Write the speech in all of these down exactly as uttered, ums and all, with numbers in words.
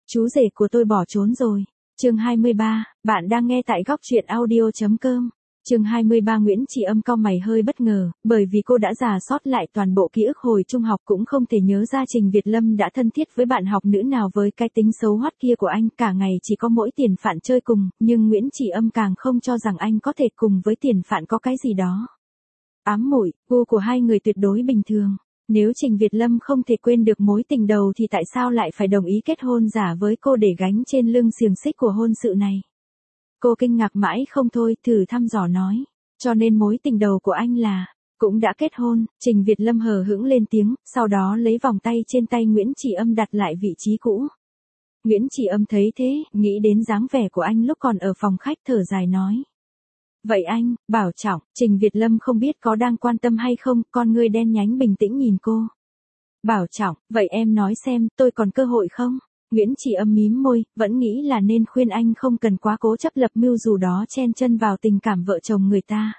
Chú rể của tôi bỏ trốn rồi. Chương hai mươi ba, bạn đang nghe tại góc truyện audio.com. Chương hai mươi ba Nguyễn Chỉ Âm cau mày hơi bất ngờ, bởi vì cô đã rà soát lại toàn bộ ký ức hồi trung học cũng không thể nhớ ra Trình Việt Lâm đã thân thiết với bạn học nữ nào với cái tính xấu hoắt kia của anh, cả ngày chỉ có mỗi Tiền Phạn chơi cùng, nhưng Nguyễn Chỉ Âm càng không cho rằng anh có thể cùng với Tiền Phạn có cái gì đó ám muội. Gu của hai người tuyệt đối bình thường. Nếu Trình Việt Lâm không thể quên được mối tình đầu thì tại sao lại phải đồng ý kết hôn giả với cô để gánh trên lưng xiềng xích của hôn sự này? Cô kinh ngạc mãi không thôi, thử thăm dò nói. Cho nên mối tình đầu của anh là, cũng đã kết hôn. Trình Việt Lâm hờ hững lên tiếng, sau đó lấy vòng tay trên tay Nguyễn Chỉ Âm đặt lại vị trí cũ. Nguyễn Chỉ Âm thấy thế, nghĩ đến dáng vẻ của anh lúc còn ở phòng khách, thở dài nói. Vậy anh, bảo trọng. Trình Việt Lâm không biết có đang quan tâm hay không, con ngươi đen nhánh bình tĩnh nhìn cô. Bảo trọng, vậy em nói xem, tôi còn cơ hội không? Nguyễn Chỉ Âm mím môi, vẫn nghĩ là nên khuyên anh không cần quá cố chấp lập mưu dù đó chen chân vào tình cảm vợ chồng người ta.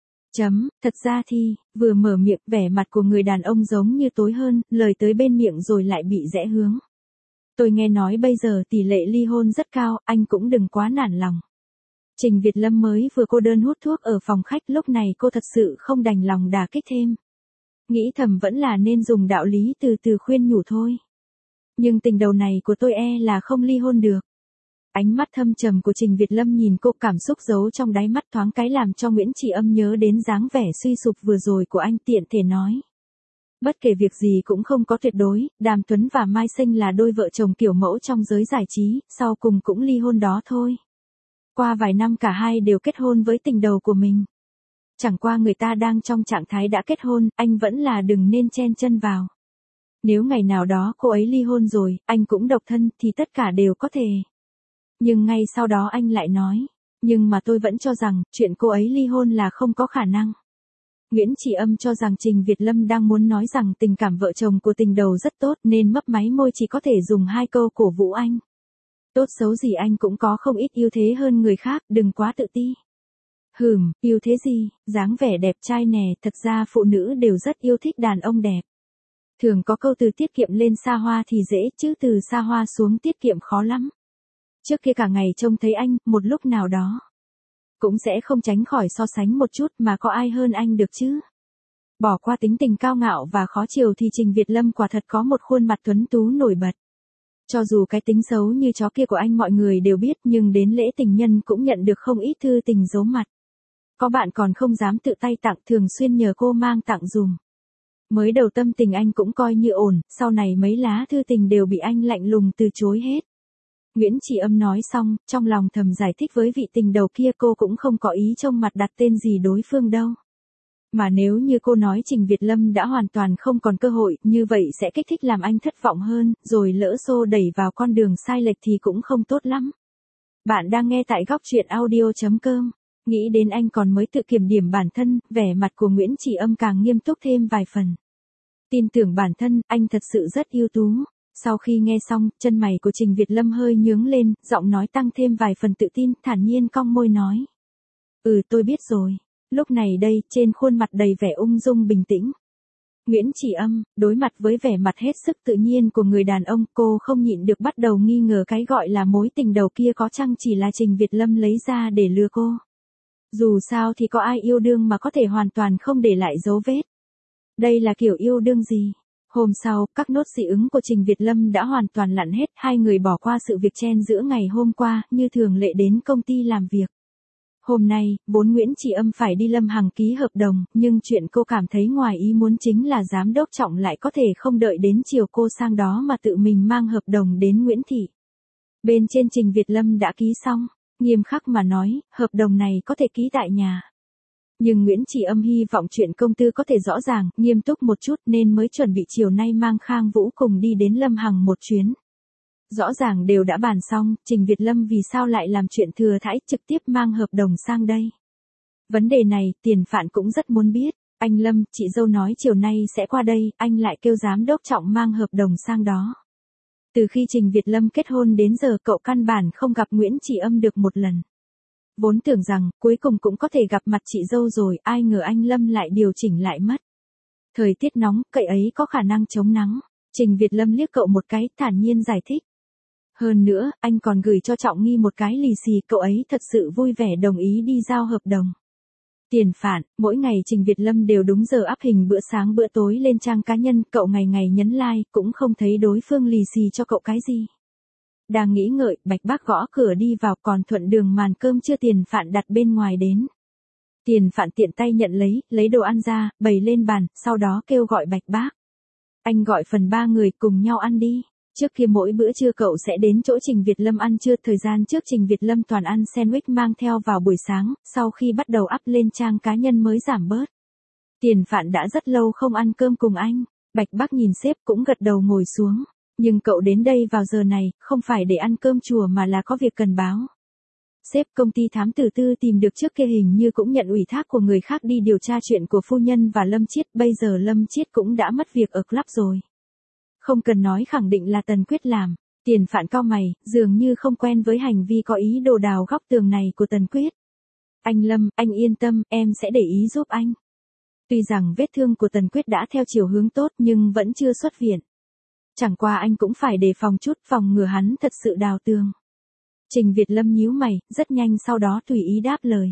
Chấm, thật ra thì, vừa mở miệng, vẻ mặt của người đàn ông giống như tối hơn, lời tới bên miệng rồi lại bị rẽ hướng. Tôi nghe nói bây giờ tỷ lệ ly hôn rất cao, anh cũng đừng quá nản lòng. Trình Việt Lâm mới vừa cô đơn hút thuốc ở phòng khách, lúc này cô thật sự không đành lòng đả kích thêm. Nghĩ thầm vẫn là nên dùng đạo lý từ từ khuyên nhủ thôi. Nhưng tình đầu này của tôi e là không ly hôn được. Ánh mắt thâm trầm của Trình Việt Lâm nhìn cô, cảm xúc giấu trong đáy mắt thoáng cái làm cho Nguyễn Chỉ Âm nhớ đến dáng vẻ suy sụp vừa rồi của anh, tiện thể nói. Bất kể việc gì cũng không có tuyệt đối, Đàm Tuấn và Mai Sinh là đôi vợ chồng kiểu mẫu trong giới giải trí, sau cùng cũng ly hôn đó thôi. Qua vài năm cả hai đều kết hôn với tình đầu của mình. Chẳng qua người ta đang trong trạng thái đã kết hôn, anh vẫn là đừng nên chen chân vào. Nếu ngày nào đó cô ấy ly hôn rồi, anh cũng độc thân thì tất cả đều có thể. Nhưng ngay sau đó anh lại nói, nhưng mà tôi vẫn cho rằng, chuyện cô ấy ly hôn là không có khả năng. Nguyễn Chỉ Âm cho rằng Trình Việt Lâm đang muốn nói rằng tình cảm vợ chồng của tình đầu rất tốt nên mấp máy môi chỉ có thể dùng hai câu cổ vũ anh. Tốt xấu gì anh cũng có không ít ưu thế hơn người khác, đừng quá tự ti. Hừm, ưu thế gì, dáng vẻ đẹp trai nè, thật ra phụ nữ đều rất yêu thích đàn ông đẹp. Thường có câu từ tiết kiệm lên xa hoa thì dễ, chứ từ xa hoa xuống tiết kiệm khó lắm. Trước kia cả ngày trông thấy anh, một lúc nào đó cũng sẽ không tránh khỏi so sánh một chút, mà có ai hơn anh được chứ. Bỏ qua tính tình cao ngạo và khó chiều thì Trình Việt Lâm quả thật có một khuôn mặt tuấn tú nổi bật. Cho dù cái tính xấu như chó kia của anh mọi người đều biết, nhưng đến lễ tình nhân cũng nhận được không ít thư tình giấu mặt. Có bạn còn không dám tự tay tặng, thường xuyên nhờ cô mang tặng dùm. Mới đầu tâm tình anh cũng coi như ổn, sau này mấy lá thư tình đều bị anh lạnh lùng từ chối hết. Nguyễn Chỉ Âm nói xong, trong lòng thầm giải thích với vị tình đầu kia cô cũng không có ý trông mặt đặt tên gì đối phương đâu. Mà nếu như cô nói Trình Việt Lâm đã hoàn toàn không còn cơ hội, như vậy sẽ kích thích làm anh thất vọng hơn, rồi lỡ xô đẩy vào con đường sai lệch thì cũng không tốt lắm. Bạn đang nghe tại góc truyện audio.com. Nghĩ đến anh còn mới tự kiểm điểm bản thân, vẻ mặt của Nguyễn Chỉ Âm càng nghiêm túc thêm vài phần. Tin tưởng bản thân, anh thật sự rất ưu tú. Sau khi nghe xong, chân mày của Trình Việt Lâm hơi nhướng lên, giọng nói tăng thêm vài phần tự tin, thản nhiên cong môi nói. Ừ, tôi biết rồi. Lúc này đây, trên khuôn mặt đầy vẻ ung dung bình tĩnh. Nguyễn Chỉ Âm, đối mặt với vẻ mặt hết sức tự nhiên của người đàn ông, cô không nhịn được bắt đầu nghi ngờ cái gọi là mối tình đầu kia có chăng chỉ là Trình Việt Lâm lấy ra để lừa cô. Dù sao thì có ai yêu đương mà có thể hoàn toàn không để lại dấu vết. Đây là kiểu yêu đương gì? Hôm sau, các nốt dị ứng của Trình Việt Lâm đã hoàn toàn lặn hết, hai người bỏ qua sự việc chen giữa ngày hôm qua, như thường lệ đến công ty làm việc. Hôm nay, vốn Nguyễn Chỉ Âm phải đi Lâm Hằng ký hợp đồng, nhưng chuyện cô cảm thấy ngoài ý muốn chính là giám đốc Trọng lại có thể không đợi đến chiều cô sang đó mà tự mình mang hợp đồng đến Nguyễn Thị. Bên trên Trình Việt Lâm đã ký xong, nghiêm khắc mà nói, hợp đồng này có thể ký tại nhà. Nhưng Nguyễn Chỉ Âm hy vọng chuyện công tư có thể rõ ràng, nghiêm túc một chút nên mới chuẩn bị chiều nay mang Khang Vũ cùng đi đến Lâm Hằng một chuyến. Rõ ràng đều đã bàn xong, Trình Việt Lâm vì sao lại làm chuyện thừa thãi trực tiếp mang hợp đồng sang đây. Vấn đề này, Tiền Phạn cũng rất muốn biết. Anh Lâm, chị dâu nói chiều nay sẽ qua đây, anh lại kêu giám đốc Trọng mang hợp đồng sang đó. Từ khi Trình Việt Lâm kết hôn đến giờ cậu căn bản không gặp Nguyễn Chỉ Âm được một lần. Vốn tưởng rằng, cuối cùng cũng có thể gặp mặt chị dâu rồi, ai ngờ anh Lâm lại điều chỉnh lại mất. Thời tiết nóng, cậy ấy có khả năng chống nắng. Trình Việt Lâm liếc cậu một cái, thản nhiên giải thích. Hơn nữa, anh còn gửi cho Trọng Nghi một cái lì xì, cậu ấy thật sự vui vẻ đồng ý đi giao hợp đồng. Tiền Phạn, mỗi ngày Trình Việt Lâm đều đúng giờ up hình bữa sáng bữa tối lên trang cá nhân, cậu ngày ngày nhấn like, cũng không thấy đối phương lì xì cho cậu cái gì. Đang nghĩ ngợi, Bạch Bác gõ cửa đi vào, còn thuận đường màn cơm chưa Tiền Phạn đặt bên ngoài đến. Tiền Phạn tiện tay nhận lấy, lấy đồ ăn ra, bày lên bàn, sau đó kêu gọi Bạch Bác. Anh gọi phần ba người cùng nhau ăn đi. Trước kia mỗi bữa trưa cậu sẽ đến chỗ Trình Việt Lâm ăn trưa, thời gian trước Trình Việt Lâm toàn ăn sandwich mang theo vào buổi sáng, sau khi bắt đầu up lên trang cá nhân mới giảm bớt. Tiền Phạn đã rất lâu không ăn cơm cùng anh, Bạch Bác nhìn sếp cũng gật đầu ngồi xuống, nhưng cậu đến đây vào giờ này, không phải để ăn cơm chùa mà là có việc cần báo. Sếp, công ty thám tử tư tìm được trước kia hình như cũng nhận ủy thác của người khác đi điều tra chuyện của phu nhân và Lâm Chiết, bây giờ Lâm Chiết cũng đã mất việc ở club rồi. Không cần nói khẳng định là Tần Quyết làm. Tiền Phạn cau mày, dường như không quen với hành vi có ý đồ đào góc tường này của Tần Quyết. Anh Lâm, anh yên tâm, em sẽ để ý giúp anh. Tuy rằng vết thương của Tần Quyết đã theo chiều hướng tốt nhưng vẫn chưa xuất viện. Chẳng qua anh cũng phải đề phòng chút, phòng ngừa hắn thật sự đào tường. Trình Việt Lâm nhíu mày, rất nhanh sau đó tùy ý đáp lời.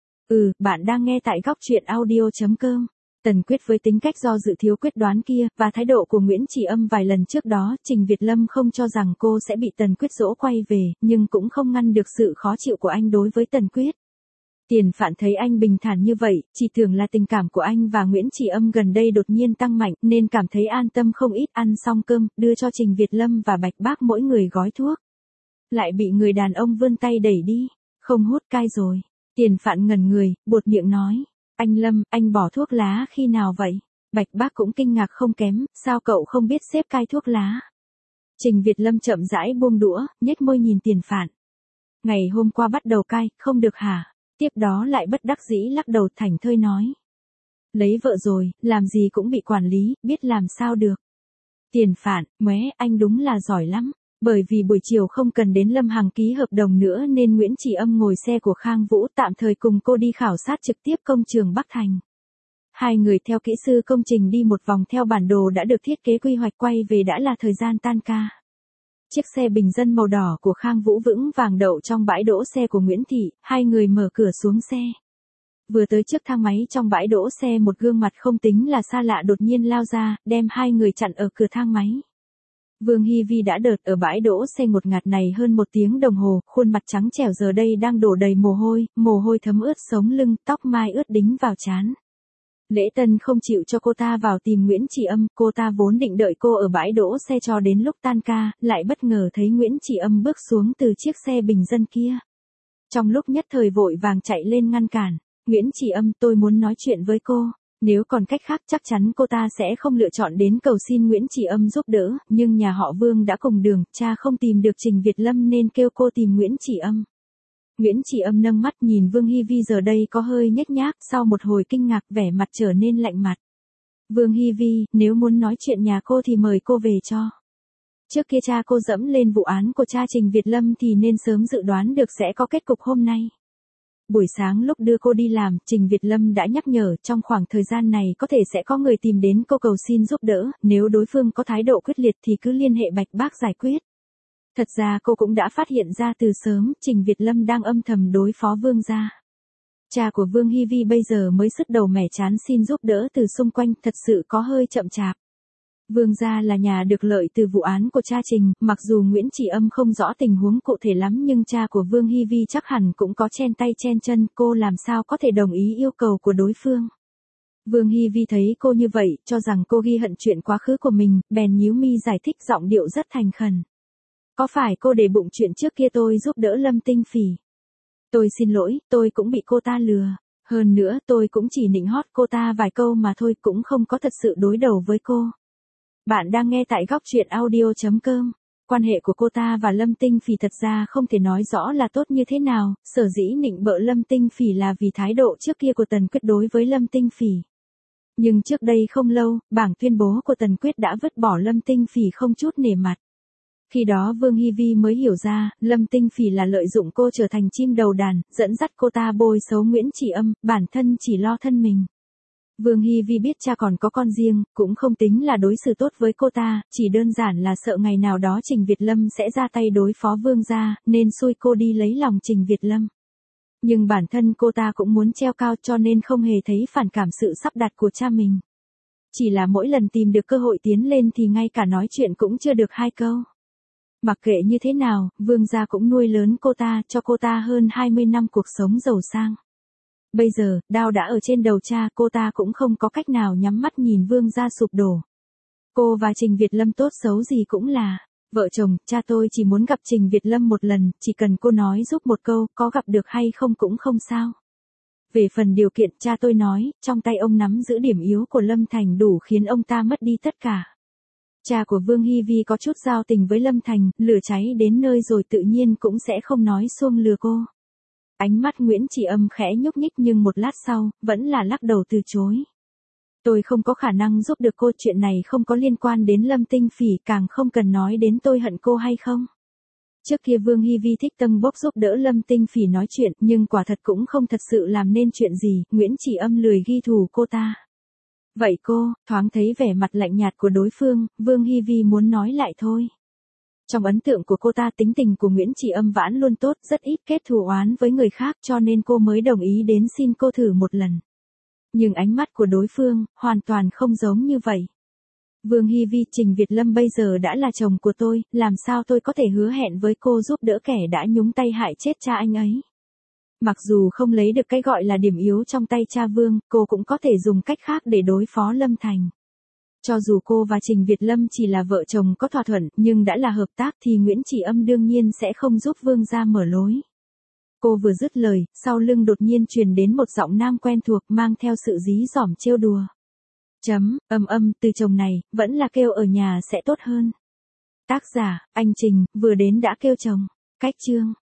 Ừ, bạn đang nghe tại góc truyện audio chấm com. Tần Quyết với tính cách do dự thiếu quyết đoán kia, và thái độ của Nguyễn Chỉ Âm vài lần trước đó, Trình Việt Lâm không cho rằng cô sẽ bị Tần Quyết dỗ quay về, nhưng cũng không ngăn được sự khó chịu của anh đối với Tần Quyết. Tiền Phạn thấy anh bình thản như vậy, chỉ tưởng là tình cảm của anh và Nguyễn Chỉ Âm gần đây đột nhiên tăng mạnh, nên cảm thấy an tâm không ít. Ăn xong cơm, đưa cho Trình Việt Lâm và Bạch Bác mỗi người gói thuốc. Lại bị người đàn ông vươn tay đẩy đi, không hút cai rồi. Tiền Phạn ngẩn người, buột miệng nói. Anh Lâm, anh bỏ thuốc lá khi nào vậy? Bạch Bác cũng kinh ngạc không kém, sao cậu không biết xếp cai thuốc lá? Trình Việt Lâm chậm rãi buông đũa, nhếch môi nhìn Tiền Phạn. Ngày hôm qua bắt đầu cai, không được hả? Tiếp đó lại bất đắc dĩ lắc đầu thảnh thơi nói. Lấy vợ rồi, làm gì cũng bị quản lý, biết làm sao được. Tiền Phạn, móe, anh đúng là giỏi lắm. Bởi vì buổi chiều không cần đến Lâm Hằng ký hợp đồng nữa nên Nguyễn Chỉ Âm ngồi xe của Khang Vũ tạm thời cùng cô đi khảo sát trực tiếp công trường Bắc Thành. Hai người theo kỹ sư công trình đi một vòng theo bản đồ đã được thiết kế quy hoạch, quay về đã là thời gian tan ca. Chiếc xe bình dân màu đỏ của Khang Vũ vững vàng đậu trong bãi đỗ xe của Nguyễn Thị, hai người mở cửa xuống xe. Vừa tới trước thang máy trong bãi đỗ xe, một gương mặt không tính là xa lạ đột nhiên lao ra, đem hai người chặn ở cửa thang máy. Vương Hi Vi đã đợt ở bãi đỗ xe ngột ngạt này hơn một tiếng đồng hồ, khuôn mặt trắng trẻo giờ đây đang đổ đầy mồ hôi, mồ hôi thấm ướt sống lưng, tóc mai ướt đính vào trán. Lễ Tân không chịu cho cô ta vào tìm Nguyễn Chỉ Âm, cô ta vốn định đợi cô ở bãi đỗ xe cho đến lúc tan ca, lại bất ngờ thấy Nguyễn Chỉ Âm bước xuống từ chiếc xe bình dân kia. Trong lúc nhất thời vội vàng chạy lên ngăn cản. Nguyễn Chỉ Âm, tôi muốn nói chuyện với cô. Nếu còn cách khác chắc chắn cô ta sẽ không lựa chọn đến cầu xin Nguyễn Chỉ Âm giúp đỡ, nhưng nhà họ Vương đã cùng đường, cha không tìm được Trình Việt Lâm nên kêu cô tìm Nguyễn Chỉ Âm. Nguyễn Chỉ Âm nâng mắt nhìn Vương Hi Vi giờ đây có hơi nhếch nhác, sau một hồi kinh ngạc vẻ mặt trở nên lạnh mặt. Vương Hi Vi, nếu muốn nói chuyện nhà cô thì mời cô về cho. Trước kia cha cô dẫm lên vụ án của cha Trình Việt Lâm thì nên sớm dự đoán được sẽ có kết cục hôm nay. Buổi sáng lúc đưa cô đi làm, Trình Việt Lâm đã nhắc nhở trong khoảng thời gian này có thể sẽ có người tìm đến cô cầu xin giúp đỡ, nếu đối phương có thái độ quyết liệt thì cứ liên hệ Bạch Bác giải quyết. Thật ra cô cũng đã phát hiện ra từ sớm, Trình Việt Lâm đang âm thầm đối phó Vương gia. Cha của Vương Hi Vi bây giờ mới sứt đầu mẻ chán xin giúp đỡ từ xung quanh, thật sự có hơi chậm chạp. Vương gia là nhà được lợi từ vụ án của cha Trình, mặc dù Nguyễn Chỉ Âm không rõ tình huống cụ thể lắm nhưng cha của Vương Hi Vi chắc hẳn cũng có chen tay chen chân, cô làm sao có thể đồng ý yêu cầu của đối phương. Vương Hi Vi thấy cô như vậy, cho rằng cô ghi hận chuyện quá khứ của mình, bèn nhíu mi giải thích giọng điệu rất thành khẩn. Có phải cô để bụng chuyện trước kia tôi giúp đỡ Lâm Tinh Phỉ? Tôi xin lỗi, tôi cũng bị cô ta lừa. Hơn nữa tôi cũng chỉ nịnh hót cô ta vài câu mà thôi, cũng không có thật sự đối đầu với cô. Bạn đang nghe tại góc truyện audio chấm com. Quan hệ của cô ta và Lâm Tinh Phỉ thật ra không thể nói rõ là tốt như thế nào, sở dĩ nịnh bợ Lâm Tinh Phỉ là vì thái độ trước kia của Tần Quyết đối với Lâm Tinh Phỉ. Nhưng trước đây không lâu, bảng tuyên bố của Tần Quyết đã vứt bỏ Lâm Tinh Phỉ không chút nể mặt. Khi đó Vương Hi Vi mới hiểu ra, Lâm Tinh Phỉ là lợi dụng cô trở thành chim đầu đàn, dẫn dắt cô ta bôi xấu Nguyễn Chỉ Âm, bản thân chỉ lo thân mình. Vương Hy Vi biết cha còn có con riêng, cũng không tính là đối xử tốt với cô ta, chỉ đơn giản là sợ ngày nào đó Trình Việt Lâm sẽ ra tay đối phó Vương gia, nên xui cô đi lấy lòng Trình Việt Lâm. Nhưng bản thân cô ta cũng muốn treo cao cho nên không hề thấy phản cảm sự sắp đặt của cha mình. Chỉ là mỗi lần tìm được cơ hội tiến lên thì ngay cả nói chuyện cũng chưa được hai câu. Mặc kệ như thế nào, Vương gia cũng nuôi lớn cô ta, cho cô ta hơn hai mươi năm cuộc sống giàu sang. Bây giờ, đao đã ở trên đầu cha, cô ta cũng không có cách nào nhắm mắt nhìn Vương gia sụp đổ. Cô và Trình Việt Lâm tốt xấu gì cũng là vợ chồng, cha tôi chỉ muốn gặp Trình Việt Lâm một lần, chỉ cần cô nói giúp một câu, có gặp được hay không cũng không sao. Về phần điều kiện, cha tôi nói, trong tay ông nắm giữ điểm yếu của Lâm Thành đủ khiến ông ta mất đi tất cả. Cha của Vương Hy Vi có chút giao tình với Lâm Thành, lửa cháy đến nơi rồi tự nhiên cũng sẽ không nói xuông lừa cô. Ánh mắt Nguyễn Chỉ Âm khẽ nhúc nhích nhưng một lát sau, vẫn là lắc đầu từ chối. Tôi không có khả năng giúp được cô, chuyện này không có liên quan đến Lâm Tinh Phỉ, càng không cần nói đến tôi hận cô hay không. Trước kia Vương Hy Vi thích tâng bốc giúp đỡ Lâm Tinh Phỉ nói chuyện, nhưng quả thật cũng không thật sự làm nên chuyện gì, Nguyễn Chỉ Âm lười ghi thù cô ta. Vậy cô, thoáng thấy vẻ mặt lạnh nhạt của đối phương, Vương Hy Vi muốn nói lại thôi. Trong ấn tượng của cô ta tính tình của Nguyễn Chỉ Âm vãn luôn tốt, rất ít kết thù oán với người khác cho nên cô mới đồng ý đến xin cô thử một lần. Nhưng ánh mắt của đối phương, hoàn toàn không giống như vậy. Vương Hy Vi, Trình Việt Lâm bây giờ đã là chồng của tôi, làm sao tôi có thể hứa hẹn với cô giúp đỡ kẻ đã nhúng tay hại chết cha anh ấy. Mặc dù không lấy được cái gọi là điểm yếu trong tay cha Vương, cô cũng có thể dùng cách khác để đối phó Lâm Thành. Cho dù cô và Trình Việt Lâm chỉ là vợ chồng có thỏa thuận, nhưng đã là hợp tác thì Nguyễn Chỉ Âm đương nhiên sẽ không giúp Vương gia mở lối. Cô vừa dứt lời, sau lưng đột nhiên truyền đến một giọng nam quen thuộc mang theo sự dí dỏm trêu đùa. Chấm, âm âm, từ chồng này, vẫn là kêu ở nhà sẽ tốt hơn. Tác giả, anh Trình, vừa đến đã kêu chồng. Cách chương.